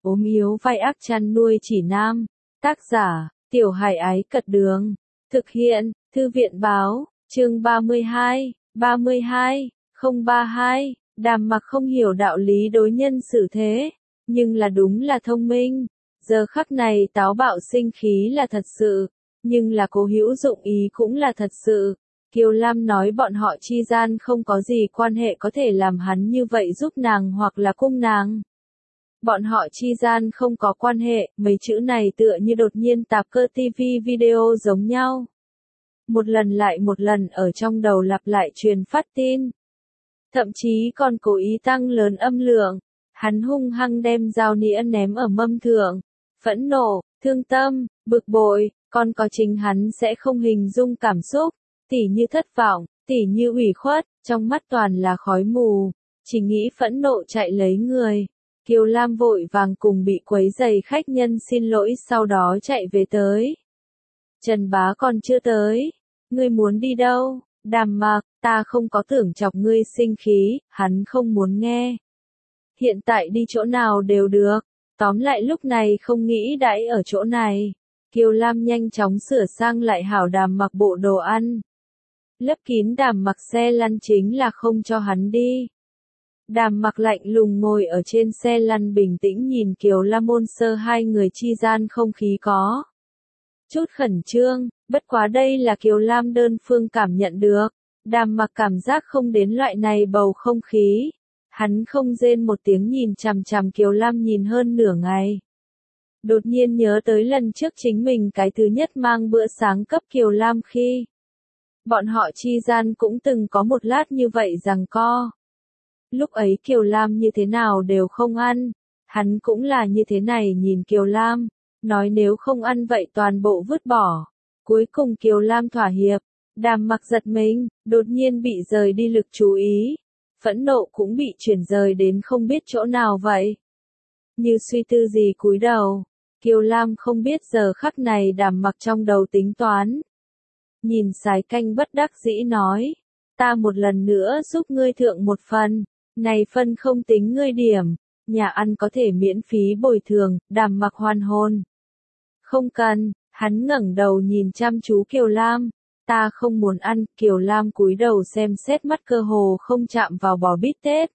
ốm yếu vai ác chăn nuôi chỉ nam. Tác giả, Tiểu Hải Ái Cật Đường. Thực hiện, Thư viện Báo, chương 32, 032. Đàm Mặc không hiểu đạo lý đối nhân xử thế, nhưng là đúng là thông minh. Giờ khắc này táo bạo sinh khí là thật sự, nhưng là cố hữu dụng ý cũng là thật sự. Kiều Lam nói bọn họ chi gian không có gì quan hệ có thể làm hắn như vậy giúp nàng hoặc là cung nàng. Bọn họ chi gian không có quan hệ, mấy chữ này tựa như đột nhiên tạp cơ TV video giống nhau. Một lần lại một lần ở trong đầu lặp lại truyền phát tin. Thậm chí còn cố ý tăng lớn âm lượng. Hắn hung hăng đem dao nĩa ném ở mâm thượng. Phẫn nộ, thương tâm, bực bội, còn có chính hắn sẽ không hình dung cảm xúc. Tỉ như thất vọng, tỉ như ủy khuất, trong mắt toàn là khói mù. Chỉ nghĩ phẫn nộ chạy lấy người. Kiều Lam vội vàng cùng bị quấy rầy khách nhân xin lỗi sau đó chạy về tới. Trần Bá còn chưa tới. Ngươi muốn đi đâu? Đàm Mặc, ta không có tưởng chọc ngươi sinh khí, hắn không muốn nghe. Hiện tại đi chỗ nào đều được. Tóm lại lúc này không nghĩ đãi ở chỗ này. Kiều Lam nhanh chóng sửa sang lại hảo Đàm Mặc bộ đồ ăn. Lấp kín Đàm Mặc xe lăn chính là không cho hắn đi. Đàm Mặc lạnh lùng ngồi ở trên xe lăn bình tĩnh nhìn Kiều Lam ôn sơ hai người chi gian không khí có chút khẩn trương, bất quá đây là Kiều Lam đơn phương cảm nhận được. Đàm Mặc cảm giác không đến loại này bầu không khí. Hắn không rên một tiếng nhìn chằm chằm Kiều Lam nhìn hơn nửa ngày. Đột nhiên nhớ tới lần trước chính mình cái thứ nhất mang bữa sáng cấp Kiều Lam khi bọn họ chi gian cũng từng có một lát như vậy giằng co. Lúc ấy Kiều Lam như thế nào đều không ăn, hắn cũng là như thế này nhìn Kiều Lam, nói nếu không ăn vậy toàn bộ vứt bỏ. Cuối cùng Kiều Lam thỏa hiệp. Đàm Mặc giật mình, đột nhiên bị rời đi lực chú ý. Phẫn nộ cũng bị chuyển rời đến không biết chỗ nào vậy. Như suy tư gì cúi đầu. Kiều Lam không biết giờ khắc này Đàm Mặc trong đầu tính toán. Nhìn sái canh bất đắc dĩ nói. Ta một lần nữa giúp ngươi thượng một phần. Này phân không tính ngươi điểm. Nhà ăn có thể miễn phí bồi thường. Đàm Mặc hoàn hồn. Không cần. Hắn ngẩng đầu nhìn chăm chú Kiều Lam. Ta không muốn ăn. Kiều Lam cúi đầu xem xét mắt cơ hồ không chạm vào bò bít tết.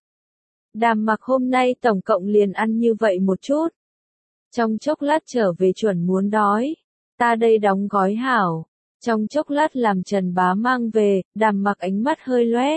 Đàm Mặc hôm nay tổng cộng liền ăn như vậy một chút. Trong chốc lát trở về chuẩn muốn đói. Ta đây đóng gói hảo. Trong chốc lát làm Trần Bá mang về. Đàm Mặc ánh mắt hơi lóe.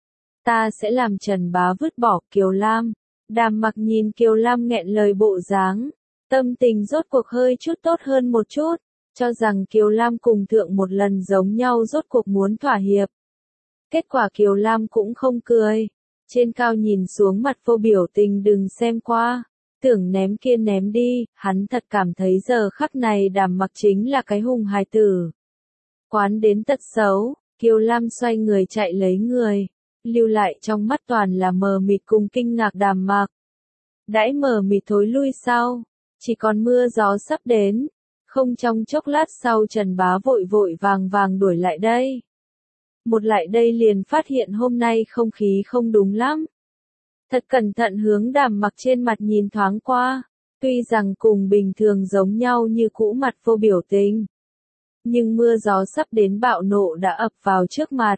Ta sẽ làm Trần Bá vứt bỏ Kiều Lam. Đàm Mặc nhìn Kiều Lam nghẹn lời bộ dáng. Tâm tình rốt cuộc hơi chút tốt hơn một chút. Cho rằng Kiều Lam cùng thượng một lần giống nhau rốt cuộc muốn thỏa hiệp. Kết quả Kiều Lam cũng không cười. Trên cao nhìn xuống mặt vô biểu tình đừng xem qua. Tưởng ném kia ném đi, hắn thật cảm thấy giờ khắc này Đàm Mặc chính là cái hùng hài tử. Quán đến tật xấu, Kiều Lam xoay người chạy lấy người. Lưu lại trong mắt toàn là mờ mịt cùng kinh ngạc Đàm Mặc. Đãi mờ mịt thối lui sau. Chỉ còn mưa gió sắp đến. Không trong chốc lát sau Trần Bá vội vội vàng đuổi lại đây. Một lại đây liền phát hiện hôm nay không khí không đúng lắm. Thật cẩn thận hướng Đàm Mặc trên mặt nhìn thoáng qua. Tuy rằng cùng bình thường giống nhau như cũ mặt vô biểu tình. Nhưng mưa gió sắp đến bạo nộ đã ập vào trước mặt.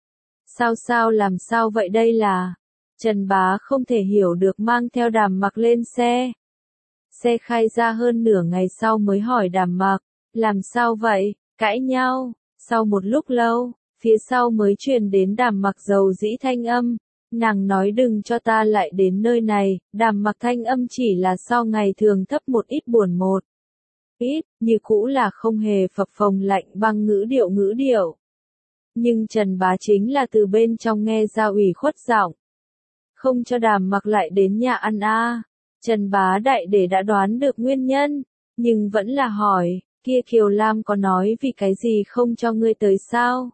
Sao làm sao vậy đây là? Trần Bá không thể hiểu được mang theo Đàm Mặc lên xe. Xe khai ra hơn nửa ngày sau mới hỏi Đàm Mặc, làm sao vậy, cãi nhau. Sau một lúc lâu, phía sau mới truyền đến Đàm Mặc dầu dĩ thanh âm. Nàng nói đừng cho ta lại đến nơi này. Đàm Mặc thanh âm chỉ là so ngày thường thấp một ít buồn một ít, như cũ là không hề phập phồng lạnh băng ngữ điệu. Nhưng Trần Bá chính là từ bên trong nghe ra ủy khuất giọng. Không cho Đàm Mặc lại đến nhà ăn a. Trần Bá đại để đã đoán được nguyên nhân, nhưng vẫn là hỏi, kia Kiều Lam có nói vì cái gì không cho ngươi tới sao?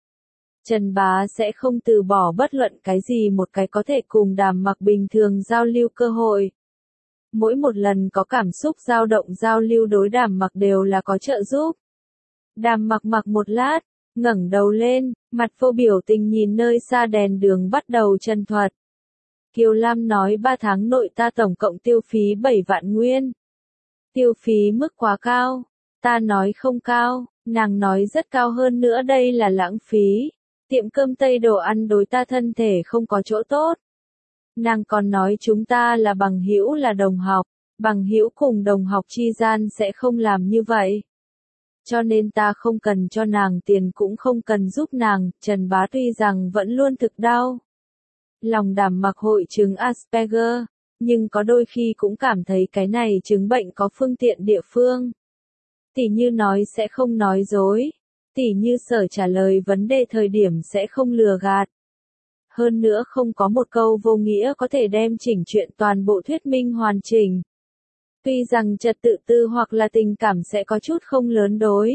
Trần Bá sẽ không từ bỏ bất luận cái gì một cái có thể cùng Đàm Mặc bình thường giao lưu cơ hội. Mỗi một lần có cảm xúc dao động giao lưu đối Đàm Mặc đều là có trợ giúp. Đàm Mặc mặc một lát, ngẩng đầu lên, mặt vô biểu tình nhìn nơi xa đèn đường bắt đầu chân thuật. Kiều Lam nói 3 tháng nội ta tổng cộng tiêu phí 7 vạn nguyên. Tiêu phí mức quá cao. Ta nói không cao, nàng nói rất cao hơn nữa, đây là lãng phí. Tiệm cơm Tây đồ ăn đối ta thân thể không có chỗ tốt. Nàng còn nói chúng ta là bằng hữu, là đồng học. Bằng hữu cùng đồng học chi gian sẽ không làm như vậy. Cho nên ta không cần cho nàng tiền, cũng không cần giúp nàng. Trần Bá tuy rằng vẫn luôn thực đau lòng Đàm Mặc hội chứng Asperger, nhưng có đôi khi cũng cảm thấy cái này chứng bệnh có phương tiện địa phương. Tỉ như nói sẽ không nói dối, tỉ như Sở trả lời vấn đề thời điểm sẽ không lừa gạt. Hơn nữa không có một câu vô nghĩa có thể đem chỉnh chuyện toàn bộ thuyết minh hoàn chỉnh. Tuy rằng trật tự tư hoặc là tình cảm sẽ có chút không lớn đối.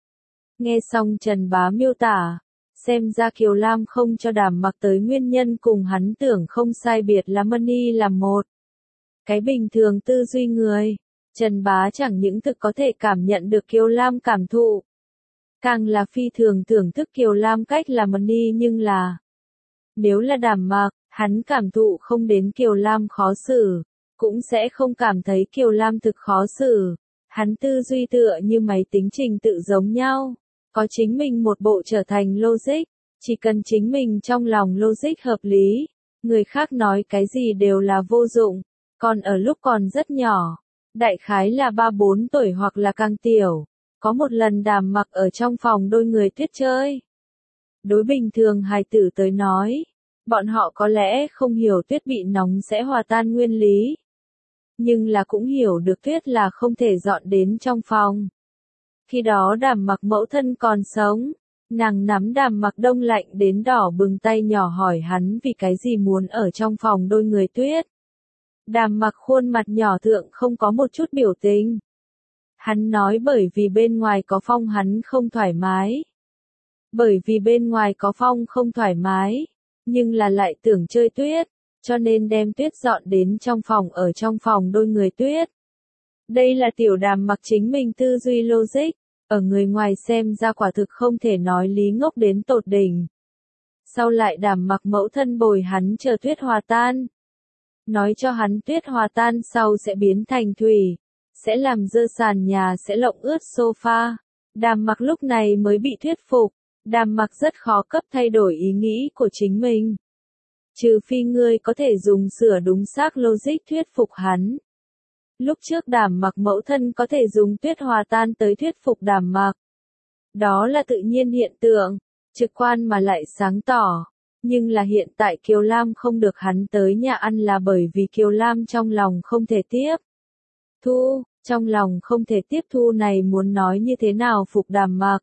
Nghe xong Trần Bá miêu tả, xem ra Kiều Lam không cho Đàm Mặc tới nguyên nhân cùng hắn tưởng không sai biệt là money là một. Cái bình thường tư duy người, Trần Bá chẳng những thực có thể cảm nhận được Kiều Lam cảm thụ. Càng là phi thường thưởng thức Kiều Lam cách làm money, nhưng là nếu là Đàm Mặc, hắn cảm thụ không đến Kiều Lam khó xử, cũng sẽ không cảm thấy Kiều Lam thực khó xử. Hắn tư duy tựa như máy tính trình tự giống nhau, có chính mình một bộ trở thành logic, chỉ cần chính mình trong lòng logic hợp lý, người khác nói cái gì đều là vô dụng. Còn ở lúc còn rất nhỏ, đại khái là 3-4 tuổi hoặc là càng tiểu, có một lần Đàm Mặc ở trong phòng đôi người tuyết chơi. Đối bình thường hài tử tới nói, bọn họ có lẽ không hiểu tuyết bị nóng sẽ hòa tan nguyên lý, nhưng là cũng hiểu được tuyết là không thể dọn đến trong phòng. Khi đó Đàm Mặc mẫu thân còn sống, nàng nắm Đàm Mặc đông lạnh đến đỏ bừng tay nhỏ hỏi hắn vì cái gì muốn ở trong phòng đôi người tuyết. Đàm Mặc khuôn mặt nhỏ thượng không có một chút biểu tình. Hắn nói bởi vì bên ngoài có phong hắn không thoải mái. Bởi vì bên ngoài có phong không thoải mái, nhưng là lại tưởng chơi tuyết, cho nên đem tuyết dọn đến trong phòng, ở trong phòng đôi người tuyết. Đây là tiểu Đàm Mặc chính mình tư duy logic, ở người ngoài xem ra quả thực không thể nói lý ngốc đến tột đỉnh. Sau lại Đàm Mặc mẫu thân bồi hắn chờ tuyết hòa tan. Nói cho hắn tuyết hòa tan sau sẽ biến thành thủy, sẽ làm dơ sàn nhà, sẽ lộng ướt sofa. Đàm Mặc lúc này mới bị thuyết phục. Đàm Mặc rất khó cấp thay đổi ý nghĩ của chính mình. Trừ phi ngươi có thể dùng sửa đúng xác logic thuyết phục hắn. Lúc trước Đàm Mặc mẫu thân có thể dùng tuyết hòa tan tới thuyết phục Đàm Mặc. Đó là tự nhiên hiện tượng, trực quan mà lại sáng tỏ. Nhưng là hiện tại Kiều Lam không được hắn tới nhà ăn là bởi vì Kiều Lam trong lòng không thể tiếp thu, trong lòng không thể tiếp thu này muốn nói như thế nào phục Đàm Mặc.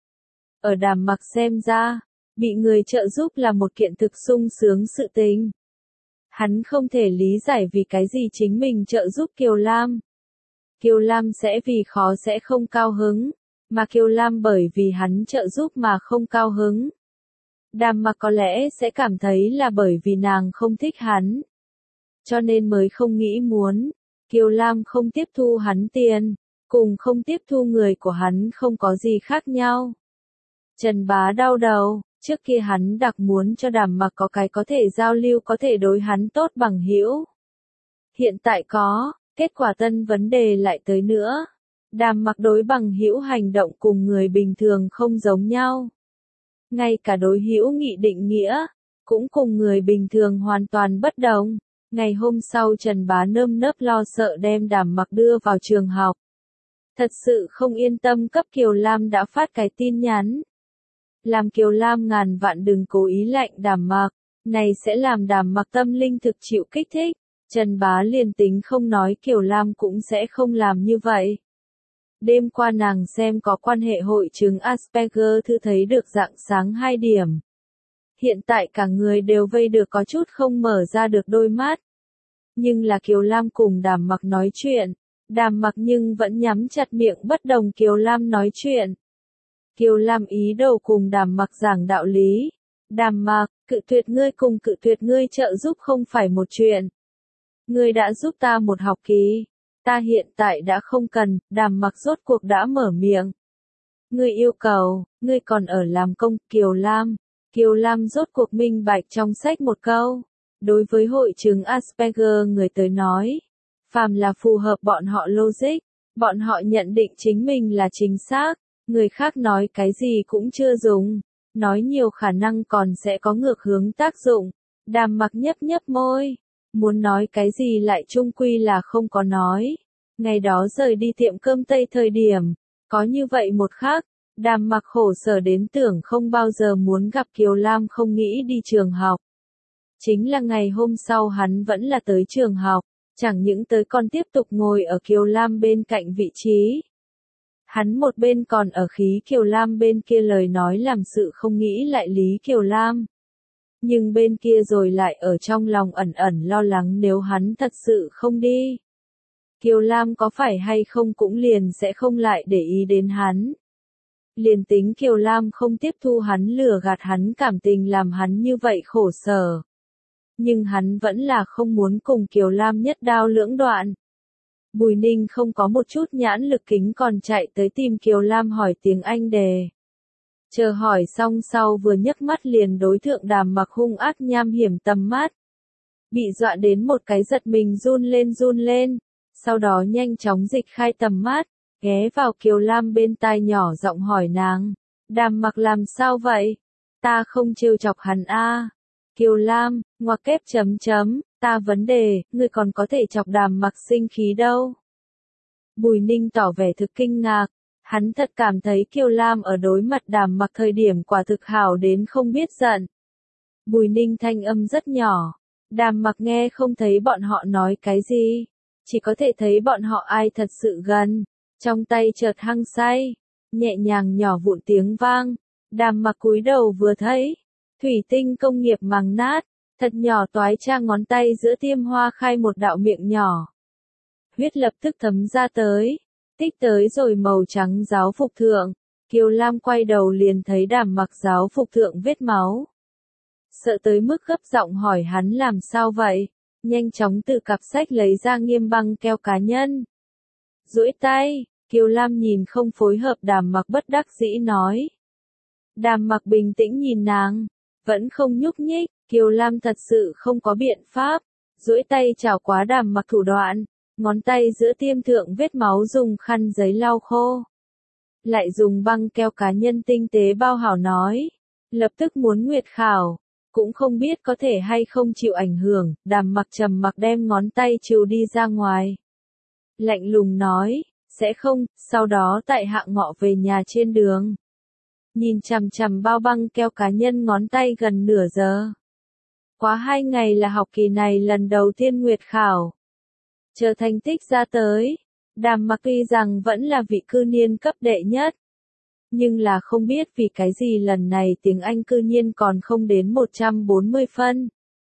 Ở Đàm Mặc xem ra, bị người trợ giúp là một kiện thực sung sướng sự tình. Hắn không thể lý giải vì cái gì chính mình trợ giúp Kiều Lam. Kiều Lam sẽ vì khó sẽ không cao hứng, mà Kiều Lam bởi vì hắn trợ giúp mà không cao hứng. Đàm Mặc có lẽ sẽ cảm thấy là bởi vì nàng không thích hắn, cho nên mới không nghĩ muốn. Kiều Lam không tiếp thu hắn tiền, cùng không tiếp thu người của hắn không có gì khác nhau. Trần Bá đau đầu, trước kia hắn đặc muốn cho Đàm Mặc có cái có thể giao lưu, có thể đối hắn tốt bằng hữu. Hiện tại có, kết quả tân vấn đề lại tới nữa. Đàm Mặc đối bằng hữu hành động cùng người bình thường không giống nhau. Ngay cả đối hữu nghị định nghĩa, cũng cùng người bình thường hoàn toàn bất đồng. Ngày hôm sau Trần Bá nơm nớp lo sợ đem Đàm Mặc đưa vào trường học. Thật sự không yên tâm cấp Kiều Lam đã phát cái tin nhắn. Làm Kiều Lam ngàn vạn đừng cố ý lạnh Đàm Mặc, này sẽ làm Đàm Mặc tâm linh thực chịu kích thích. Trần Bá liền tính không nói Kiều Lam cũng sẽ không làm như vậy. Đêm qua nàng xem có quan hệ hội chứng Asperger thư thấy được rạng sáng 2 điểm. Hiện tại cả người đều vây được có chút không mở ra được đôi mắt. Nhưng là Kiều Lam cùng Đàm Mặc nói chuyện, Đàm Mặc nhưng vẫn nhắm chặt miệng bất đồng Kiều Lam nói chuyện. Kiều Lam ý đồ cùng Đàm Mặc giảng đạo lý. Đàm Mặc, cự tuyệt ngươi cùng cự tuyệt ngươi trợ giúp không phải một chuyện. Ngươi đã giúp ta một học kỳ. Ta hiện tại đã không cần. Đàm Mặc rốt cuộc đã mở miệng. Ngươi yêu cầu, ngươi còn ở làm công. Kiều Lam rốt cuộc minh bạch trong sách một câu. Đối với hội chứng Asperger người tới nói, phàm là phù hợp bọn họ logic, bọn họ nhận định chính mình là chính xác, người khác nói cái gì cũng chưa dùng, nói nhiều khả năng còn sẽ có ngược hướng tác dụng. Đàm Mặc nhấp nhấp môi, muốn nói cái gì lại chung quy là không có nói. Ngày đó rời đi tiệm cơm Tây thời điểm, có như vậy một khắc, Đàm Mặc khổ sở đến tưởng không bao giờ muốn gặp Kiều Lam, không nghĩ đi trường học. Chính là ngày hôm sau hắn vẫn là tới trường học, chẳng những tới còn tiếp tục ngồi ở Kiều Lam bên cạnh vị trí. Hắn một bên còn ở khí Kiều Lam, bên kia lời nói làm sự không nghĩ lại lý Kiều Lam. Nhưng bên kia rồi lại ở trong lòng ẩn ẩn lo lắng nếu hắn thật sự không đi, Kiều Lam có phải hay không cũng liền sẽ không lại để ý đến hắn. Liền tính Kiều Lam không tiếp thu hắn, lừa gạt hắn cảm tình, làm hắn như vậy khổ sở. Nhưng hắn vẫn là không muốn cùng Kiều Lam nhất đao lưỡng đoạn. Bùi Ninh không có một chút nhãn lực kính còn chạy tới tìm Kiều Lam hỏi tiếng Anh đề. Chờ hỏi xong sau vừa nhấc mắt liền đối thượng Đàm Mặc hung ác nham hiểm tầm mắt. Bị dọa đến một cái giật mình run lên, sau đó nhanh chóng dịch khai tầm mắt, ghé vào Kiều Lam bên tai nhỏ giọng hỏi nàng, Đàm Mặc làm sao vậy? Ta không trêu chọc hắn a. Kiều Lam, ngoặc kép chấm chấm, ta vấn đề, ngươi còn có thể chọc Đàm Mặc sinh khí đâu. Bùi Ninh tỏ vẻ thực kinh ngạc, hắn thật cảm thấy Kiều Lam ở đối mặt Đàm Mặc thời điểm quả thực hảo đến không biết giận. Bùi Ninh thanh âm rất nhỏ, Đàm Mặc nghe không thấy bọn họ nói cái gì, chỉ có thể thấy bọn họ ai thật sự gần, trong tay chợt hăng say, nhẹ nhàng nhỏ vụn tiếng vang, Đàm Mặc cúi đầu vừa thấy, thủy tinh công nghiệp màng nát, thật nhỏ toái trang ngón tay giữa tiêm hoa khai một đạo miệng nhỏ. Huyết lập tức thấm ra tới, tích tới rồi màu trắng giáo phục thượng, Kiều Lam quay đầu liền thấy Đàm Mặc giáo phục thượng vết máu. Sợ tới mức gấp giọng hỏi hắn làm sao vậy, nhanh chóng từ cặp sách lấy ra nghiêm băng keo cá nhân. Duỗi tay, Kiều Lam nhìn không phối hợp, Đàm Mặc bất đắc dĩ nói. Đàm Mặc bình tĩnh nhìn nàng, vẫn không nhúc nhích, Kiều Lam thật sự không có biện pháp, duỗi tay chảo quá Đàm Mặc thủ đoạn, ngón tay giữa tiêm thượng vết máu dùng khăn giấy lau khô. Lại dùng băng keo cá nhân tinh tế bao hảo nói, lập tức muốn nguyệt khảo, cũng không biết có thể hay không chịu ảnh hưởng. Đàm Mặc trầm mặc đem ngón tay trừ đi ra ngoài. Lạnh lùng nói, sẽ không, sau đó tại Hạ Ngọ về nhà trên đường. Nhìn chằm chằm bao băng keo cá nhân ngón tay gần nửa giờ. Quá 2 ngày là học kỳ này lần đầu tiên nguyệt khảo. Chờ thành tích ra tới, Đàm Mặc tuy rằng vẫn là vị cư niên cấp đệ nhất. Nhưng là không biết vì cái gì lần này tiếng Anh cư nhiên còn không đến 140 phân.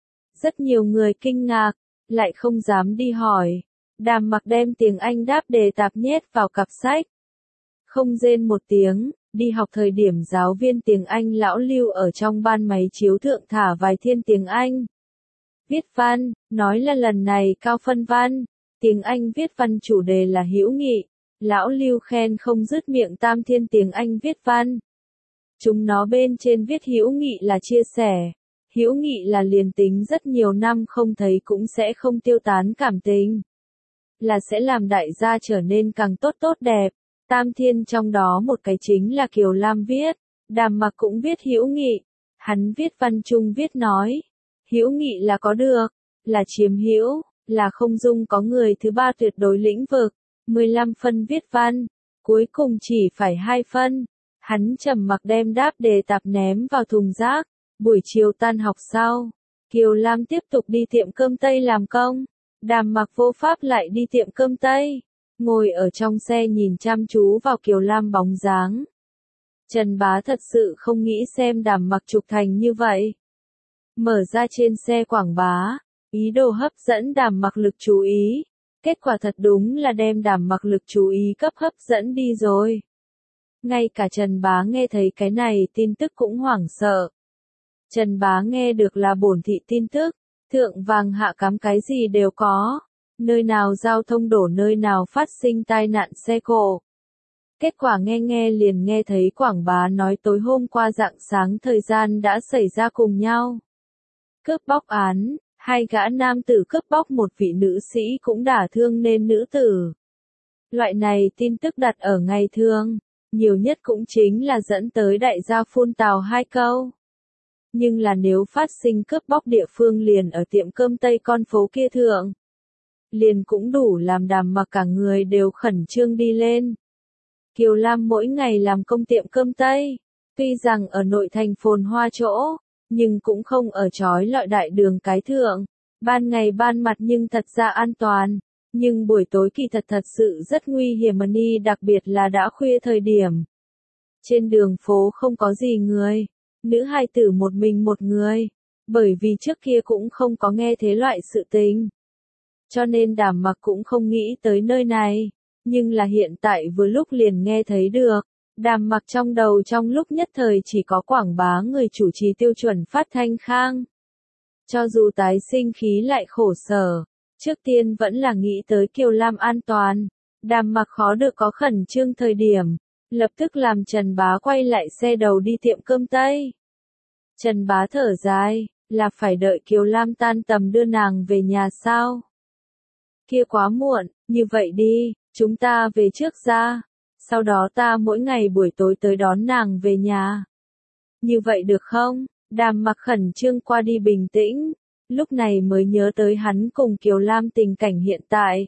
Rất nhiều người kinh ngạc, lại không dám đi hỏi. Đàm Mặc đem tiếng Anh đáp đề tạp nhét vào cặp sách. Không rên một tiếng, đi học thời điểm giáo viên tiếng Anh lão Lưu ở trong ban máy chiếu thượng thả vài thiên tiếng Anh. Viết văn, nói là lần này cao phân văn, tiếng Anh viết văn chủ đề là hữu nghị. Lão Lưu khen không dứt miệng, tam thiên tiếng Anh viết văn. Chúng nó bên trên viết hữu nghị là chia sẻ. Hữu nghị là liền tính rất nhiều năm không thấy cũng sẽ không tiêu tán cảm tình. Là sẽ làm đại gia trở nên càng tốt tốt đẹp. Tam thiên trong đó một cái chính là Kiều Lam viết. Đàm Mặc cũng viết hữu nghị. Hắn viết văn chung viết nói. Hữu nghị là có được, là chiếm hữu, là không dung có người thứ ba tuyệt đối lĩnh vực. 15 phân viết văn, cuối cùng chỉ phải 2 phân. Hắn trầm mặc đem đáp đề tạp ném vào thùng rác. Buổi chiều tan học sau, Kiều Lam tiếp tục đi tiệm cơm Tây làm công. Đàm Mặc vô pháp lại đi tiệm cơm Tây, ngồi ở trong xe nhìn chăm chú vào Kiều Lam bóng dáng. Trần Bá thật sự không nghĩ xem Đàm Mặc trục thành như vậy. Mở ra trên xe quảng bá, ý đồ hấp dẫn Đàm Mặc lực chú ý. Kết quả thật đúng là đem Đàm Mặc lực chú ý cấp hấp dẫn đi rồi. Ngay cả Trần Bá nghe thấy cái này tin tức cũng hoảng sợ. Trần Bá nghe được là bổn thị tin tức, thượng vàng hạ cám cái gì đều có. Nơi nào giao thông đổ, nơi nào phát sinh tai nạn xe cộ. Kết quả nghe liền nghe thấy quảng bá nói tối hôm qua rạng sáng thời gian đã xảy ra cùng nhau. Cướp bóc án, Hai gã nam tử cướp bóc một vị nữ sĩ cũng đả thương nên nữ tử. Loại này tin tức đặt ở ngày thường, nhiều nhất cũng chính là dẫn tới đại gia phun tào hai câu. Nhưng là nếu phát sinh cướp bóc địa phương liền ở tiệm cơm Tây con phố kia thượng, liền cũng đủ làm Đàm Mặc cả người đều khẩn trương đi lên. Kiều Lam mỗi ngày làm công tiệm cơm Tây, tuy rằng ở nội thành phồn hoa chỗ, nhưng cũng không ở chói lọi đại đường cái thượng, ban ngày ban mặt nhưng thật ra an toàn, nhưng buổi tối kỳ thật sự rất nguy hiểm ni, đặc biệt là đã khuya thời điểm. Trên đường phố không có gì người, nữ hài tử một mình một người, bởi vì trước kia cũng không có nghe thế loại sự tình. Cho nên Đàm Mặc cũng không nghĩ tới nơi này, nhưng là hiện tại vừa lúc liền nghe thấy được. Đàm Mặc trong đầu trong lúc nhất thời chỉ có quảng bá người chủ trì tiêu chuẩn phát thanh khang. Cho dù tái sinh khí lại khổ sở, trước tiên vẫn là nghĩ tới Kiều Lam an toàn. Đàm Mặc khó được có khẩn trương thời điểm, lập tức làm Trần Bá quay lại xe đầu đi tiệm cơm Tây. Trần Bá thở dài, là phải đợi Kiều Lam tan tầm đưa nàng về nhà sao? Kia quá muộn, như vậy đi, chúng ta về trước ra, sau đó ta mỗi ngày buổi tối tới đón nàng về nhà. Như vậy được không? Đàm Mặc khẩn trương qua đi bình tĩnh, lúc này mới nhớ tới hắn cùng Kiều Lam tình cảnh hiện tại.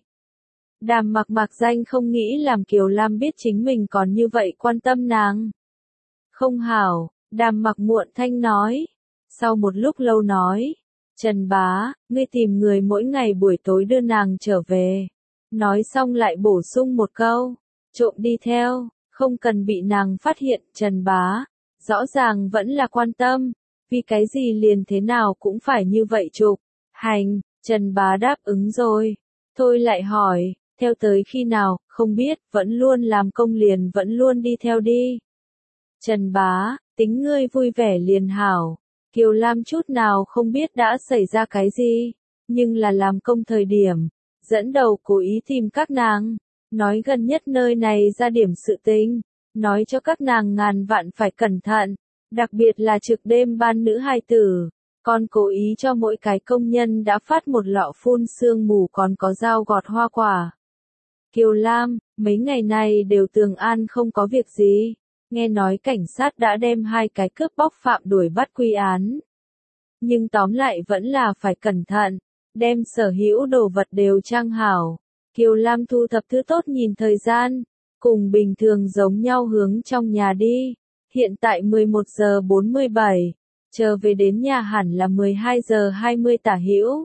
Đàm Mặc mặc danh không nghĩ làm Kiều Lam biết chính mình còn như vậy quan tâm nàng. Không hảo, Đàm Mặc muộn thanh nói. Sau một lúc lâu nói, Trần Bá, ngươi tìm người mỗi ngày buổi tối đưa nàng trở về. Nói xong lại bổ sung một câu, trộm đi theo, không cần bị nàng phát hiện. Trần Bá, rõ ràng vẫn là quan tâm, vì cái gì liền thế nào cũng phải như vậy chụp. Hành, Trần Bá đáp ứng rồi. Thôi lại hỏi, theo tới khi nào, không biết, vẫn luôn làm công liền vẫn luôn đi theo đi. Trần Bá, tính ngươi vui vẻ liền hảo. Kiều Lam chút nào không biết đã xảy ra cái gì, nhưng là làm công thời điểm, dẫn đầu cố ý tìm các nàng, nói gần nhất nơi này ra điểm sự tình, nói cho các nàng ngàn vạn phải cẩn thận, đặc biệt là trực đêm ban nữ hài tử, còn cố ý cho mỗi cái công nhân đã phát một lọ phun sương mù còn có dao gọt hoa quả. Kiều Lam, mấy ngày này đều tường an không có việc gì. Nghe nói cảnh sát đã đem hai cái cướp bóc phạm đuổi bắt quy án. Nhưng tóm lại vẫn là phải cẩn thận, đem sở hữu đồ vật đều trang hảo. Kiều Lam thu thập thứ tốt nhìn thời gian, cùng bình thường giống nhau hướng trong nhà đi. Hiện tại 11 giờ 47, chờ về đến nhà hẳn là 12 giờ 20 tả hữu.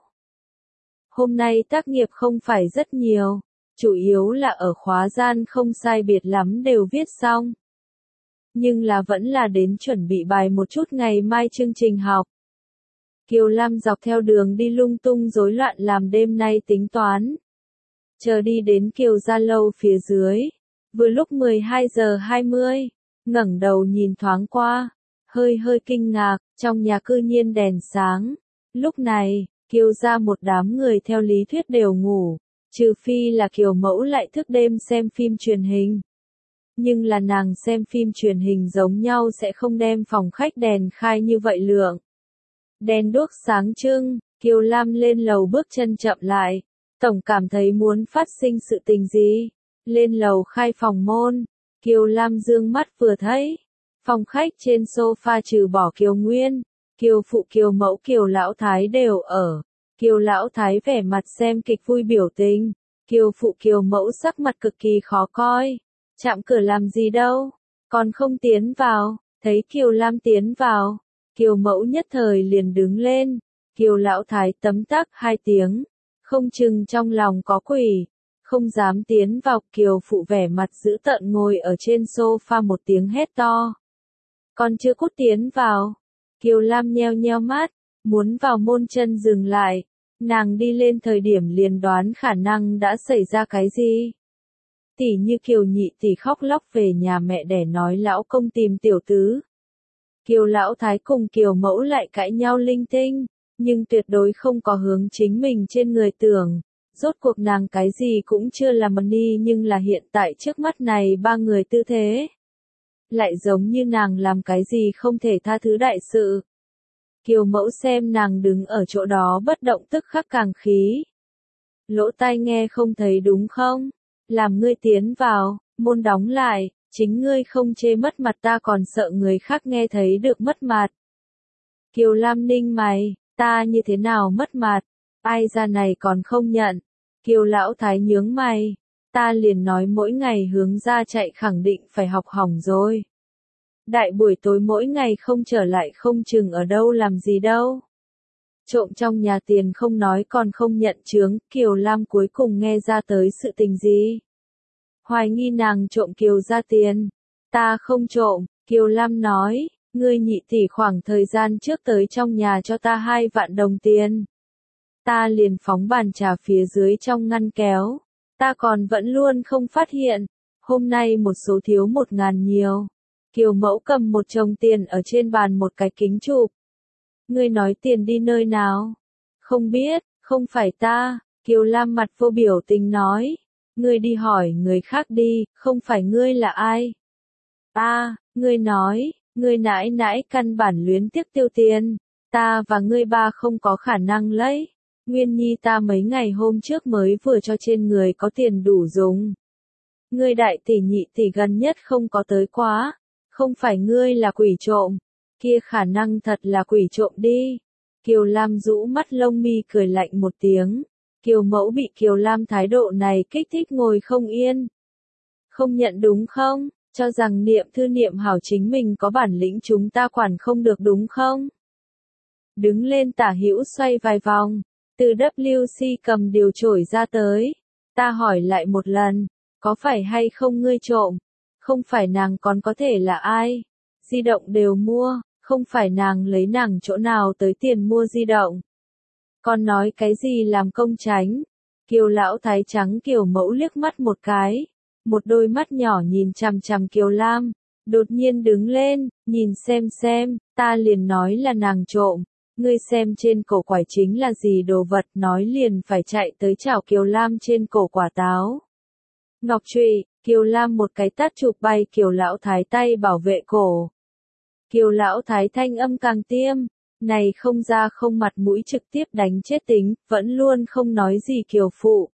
Hôm nay tác nghiệp không phải rất nhiều, chủ yếu là ở khóa gian không sai biệt lắm đều viết xong. Nhưng là vẫn là đến chuẩn bị bài một chút ngày mai chương trình học. Kiều Lam dọc theo đường đi lung tung rối loạn làm đêm nay tính toán. Chờ đi đến Kiều Gia Lâu phía dưới, vừa lúc 12 giờ 20, ngẩng đầu nhìn thoáng qua, hơi kinh ngạc, trong nhà cư nhiên đèn sáng. Lúc này, Kiều Gia một đám người theo lý thuyết đều ngủ, trừ phi là Kiều Mẫu lại thức đêm xem phim truyền hình. Nhưng là nàng xem phim truyền hình giống nhau sẽ không đem phòng khách đèn khai như vậy lượng. Đèn đuốc sáng trưng, Kiều Lam lên lầu bước chân chậm lại, tổng cảm thấy muốn phát sinh sự tình gì. Lên lầu khai phòng môn, Kiều Lam dương mắt vừa thấy, phòng khách trên sofa trừ bỏ Kiều Nguyên, Kiều Phụ Kiều Mẫu Kiều Lão Thái đều ở. Kiều Lão Thái vẻ mặt xem kịch vui biểu tình, Kiều Phụ Kiều Mẫu sắc mặt cực kỳ khó coi. Chạm cửa làm gì đâu, còn không tiến vào. Thấy Kiều Lam tiến vào, Kiều Mẫu nhất thời liền đứng lên, Kiều Lão Thái tấm tắc hai tiếng, không chừng trong lòng có quỷ, không dám tiến vào. Kiều Phụ vẻ mặt dữ tợn ngồi ở trên sofa một tiếng hét to. Còn chưa cút tiến vào. Kiều Lam nheo nheo mắt, muốn vào môn chân dừng lại, nàng đi lên thời điểm liền đoán khả năng đã xảy ra cái gì. Tỷ như Kiều nhị tỷ khóc lóc về nhà mẹ đẻ nói lão công tìm tiểu tứ. Kiều Lão Thái cùng Kiều Mẫu lại cãi nhau linh tinh, nhưng tuyệt đối không có hướng chính mình trên người tưởng. Rốt cuộc nàng cái gì cũng chưa làm ni, nhưng là hiện tại trước mắt này ba người tư thế. Lại giống như nàng làm cái gì không thể tha thứ đại sự. Kiều Mẫu xem nàng đứng ở chỗ đó bất động tức khắc càng khí. Lỗ tai nghe không thấy đúng không? Làm ngươi tiến vào, môn đóng lại, chính ngươi không chê mất mặt ta còn sợ người khác nghe thấy được mất mặt. Kiều Lam ninh mày, ta như thế nào mất mặt, ai ra này còn không nhận. Kiều Lão Thái nhướng mày, ta liền nói mỗi ngày hướng ra chạy khẳng định phải học hỏng rồi. Đại buổi tối mỗi ngày không trở lại không chừng ở đâu làm gì đâu. Trộm trong nhà tiền không nói còn không nhận chướng, Kiều Lam cuối cùng nghe ra tới sự tình gì. Hoài nghi nàng trộm Kiều ra tiền. Ta không trộm, Kiều Lam nói, ngươi nhị tỷ khoảng thời gian trước tới trong nhà cho ta 2 vạn đồng tiền. Ta liền phóng bàn trà phía dưới trong ngăn kéo. Ta còn vẫn luôn không phát hiện. Hôm nay một số thiếu 1.000 nhiều. Kiều Mẫu cầm một chồng tiền ở trên bàn một cái kính chụp. Ngươi nói tiền đi nơi nào? Không biết, không phải ta. Kiều Lam mặt vô biểu tình nói. Ngươi đi hỏi người khác đi, không phải ngươi là ai? Ngươi nói, ngươi nãi nãi căn bản luyến tiếc tiêu tiền. Ta và ngươi ba không có khả năng lấy. Nguyên Nhi ta mấy ngày hôm trước mới vừa cho trên người có tiền đủ dùng. Ngươi đại tỷ nhị tỷ gần nhất không có tới quá. Không phải ngươi là quỷ trộm. Kia khả năng thật là quỷ trộm đi. Kiều Lam rũ mắt lông mi cười lạnh một tiếng. Kiều Mẫu bị Kiều Lam thái độ này kích thích ngồi không yên. Không nhận đúng không? Cho rằng niệm thư niệm hảo chính mình có bản lĩnh chúng ta quản không được đúng không? Đứng lên tả hữu xoay vài vòng. Từ WC cầm điều chổi ra tới. Ta hỏi lại một lần. Có phải hay không ngươi trộm? Không phải nàng còn có thể là ai? Di động đều mua. Không phải nàng lấy nàng chỗ nào tới tiền mua di động. Con nói cái gì làm công tránh. Kiều Lão Thái trắng Kiều Mẫu liếc mắt một cái. Một đôi mắt nhỏ nhìn chằm chằm Kiều Lam. Đột nhiên đứng lên, nhìn xem, ta liền nói là nàng trộm. Ngươi xem trên cổ quải chính là gì đồ vật, nói liền phải chạy tới chảo Kiều Lam trên cổ quả táo. Ngọc trụy, Kiều Lam một cái tát chụp bay Kiều Lão Thái tay bảo vệ cổ. Kiều Lão Thái thanh âm càng tiêm, này không ra không mặt mũi trực tiếp đánh chết tính, vẫn luôn không nói gì Kiều Phụ.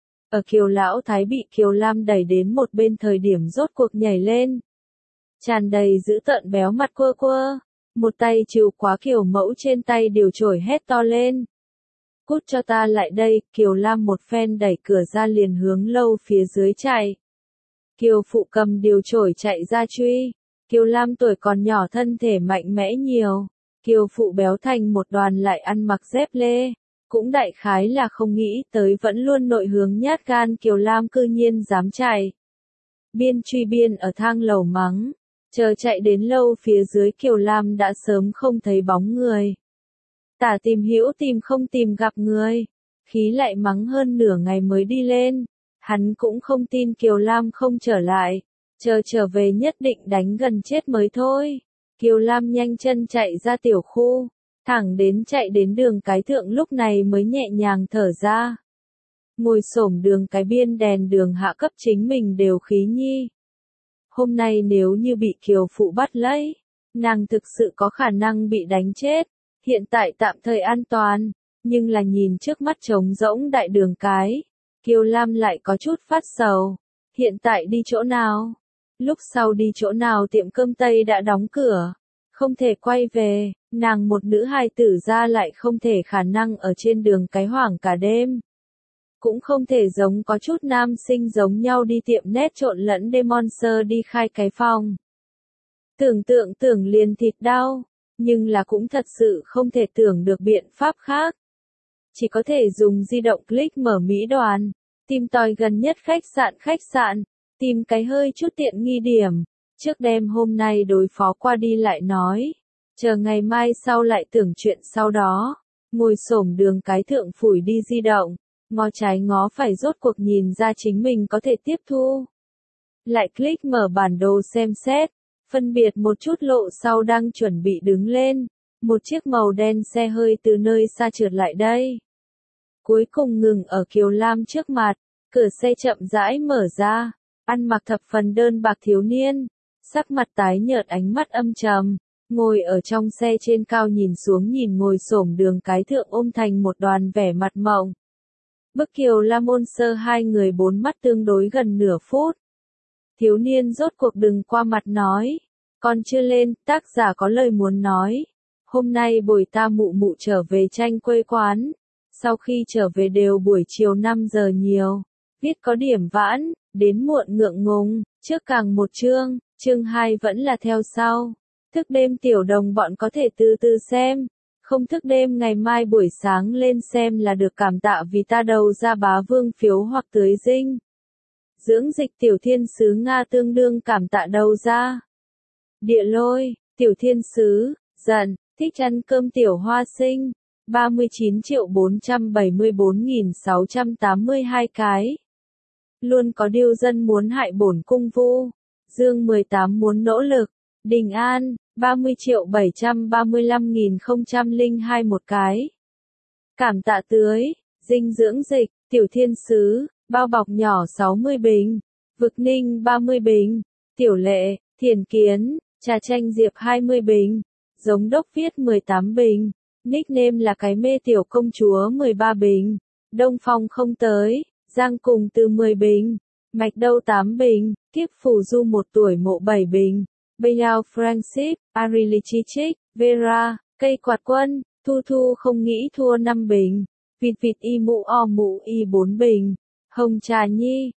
Ở Kiều Lão Thái bị Kiều Lam đẩy đến một bên thời điểm rốt cuộc nhảy lên. Tràn đầy giữ tợn béo mặt quơ, một tay chịu quá Kiều Mẫu trên tay điều chổi hét to lên. Cút cho ta lại đây, Kiều Lam một phen đẩy cửa ra liền hướng lâu phía dưới chạy. Kiều Phụ cầm điều chổi chạy ra truy. Kiều Lam tuổi còn nhỏ thân thể mạnh mẽ nhiều. Kiều Phụ béo thành một đoàn lại ăn mặc dép lê. Cũng đại khái là không nghĩ tới vẫn luôn nội hướng nhát gan Kiều Lam cư nhiên dám chạy. Biên truy biên ở thang lầu mắng. Chờ chạy đến lâu phía dưới Kiều Lam đã sớm không thấy bóng người. Tả tìm hữu tìm không tìm gặp người. Khí lại mắng hơn nửa ngày mới đi lên. Hắn cũng không tin Kiều Lam không trở lại. Chờ trở về nhất định đánh gần chết mới thôi. Kiều Lam nhanh chân chạy ra tiểu khu. Thẳng đến chạy đến đường cái thượng lúc này mới nhẹ nhàng thở ra. Ngồi xổm đường cái biên đèn đường hạ cấp chính mình đều khí nhi. Hôm nay nếu như bị Kiều Phụ bắt lấy, nàng thực sự có khả năng bị đánh chết. Hiện tại tạm thời an toàn, nhưng là nhìn trước mắt trống rỗng đại đường cái. Kiều Lam lại có chút phát sầu. Hiện tại đi chỗ nào? Lúc sau đi chỗ nào tiệm cơm Tây đã đóng cửa. Không thể quay về, nàng một nữ hài tử ra lại không thể khả năng ở trên đường cái hoảng cả đêm. Cũng không thể giống có chút nam sinh giống nhau đi tiệm nét trộn lẫn Demonster đi khai cái phòng. Tưởng liền thịt đau, nhưng là cũng thật sự không thể tưởng được biện pháp khác. Chỉ có thể dùng di động click mở Mỹ đoàn, tìm tòi gần nhất khách sạn, tìm cái hơi chút tiện nghi điểm. Trước đêm hôm nay đối phó qua đi lại nói, chờ ngày mai sau lại tưởng chuyện sau đó, ngồi xổm đường cái thượng phủi đi di động, ngó trái ngó phải rốt cuộc nhìn ra chính mình có thể tiếp thu. Lại click mở bản đồ xem xét, phân biệt một chút lộ sau đang chuẩn bị đứng lên, một chiếc màu đen xe hơi từ nơi xa trượt lại đây. Cuối cùng ngừng ở Kiều Lam trước mặt, cửa xe chậm rãi mở ra, ăn mặc thập phần đơn bạc thiếu niên. Sắc mặt tái nhợt ánh mắt âm trầm, Ngồi ở trong xe trên cao nhìn xuống nhìn ngồi xổm đường cái thượng ôm thành một đoàn vẻ mặt mộng. Bức Kiều La Môn Sơ hai người bốn mắt tương đối gần nửa phút. Thiếu niên rốt cuộc đừng qua mặt nói. Còn chưa lên, tác giả có lời muốn nói. Hôm nay buổi ta mụ mụ trở về tranh quê quán. Sau khi trở về đều buổi chiều 5 giờ nhiều. Viết có điểm vãn, đến muộn ngượng ngùng, trước càng một chương, chương 2 vẫn là theo sau. Thức đêm tiểu đồng bọn có thể từ từ xem. Không thức đêm ngày mai buổi sáng lên xem là được, cảm tạ vì ta đầu ra bá vương phiếu hoặc tưới dinh. Dưỡng dịch tiểu thiên sứ Nga tương đương cảm tạ đầu ra. Địa lôi, tiểu thiên sứ, giận, thích ăn cơm tiểu hoa sinh. 39.474.682 cái. Luôn có điêu dân muốn hại bổn cung vu. Dương 18 muốn nỗ lực. Đình An, 30.735.002 một cái. Cảm tạ tưới, dinh dưỡng dịch, tiểu thiên sứ, bao bọc nhỏ 60 bình. Vực Ninh 30 bình. Tiểu lệ, thiền kiến, trà chanh diệp 20 bình. Giống đốc viết 18 bình. Nickname là cái mê tiểu công chúa 13 bình. Đông Phong không tới, Giang cùng từ 10 bình. Mạch đâu 8 bình, kiếp phù du 1 tuổi mộ 7 bình. Bayao Francis, Arilichichik, Vera, cây quạt quân, Thu Thu không nghĩ thua 5 bình. Vịt vịt y mụ o mụ y 4 bình. Hồng Trà Nhi,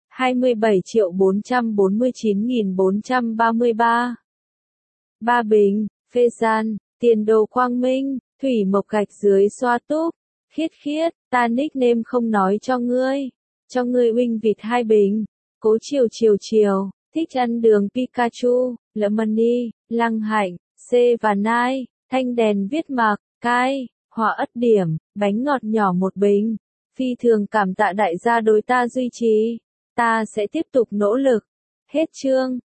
27.449.433. 3 bình. Phê Gian, Tiền Đồ Quang Minh, Thủy Mộc gạch dưới xoa túp. Khiết khiết, ta nickname không nói cho ngươi. Cho ngươi huynh vịt 2 bình. Cố chiều chiều chiều, thích ăn đường Pikachu, Lemony, Lăng Hạnh, C và Nai, thanh đèn viết mạc, cai, hỏa ất điểm, bánh ngọt nhỏ 1 bình. Phi thường cảm tạ đại gia đối ta duy trì. Ta sẽ tiếp tục nỗ lực. Hết chương.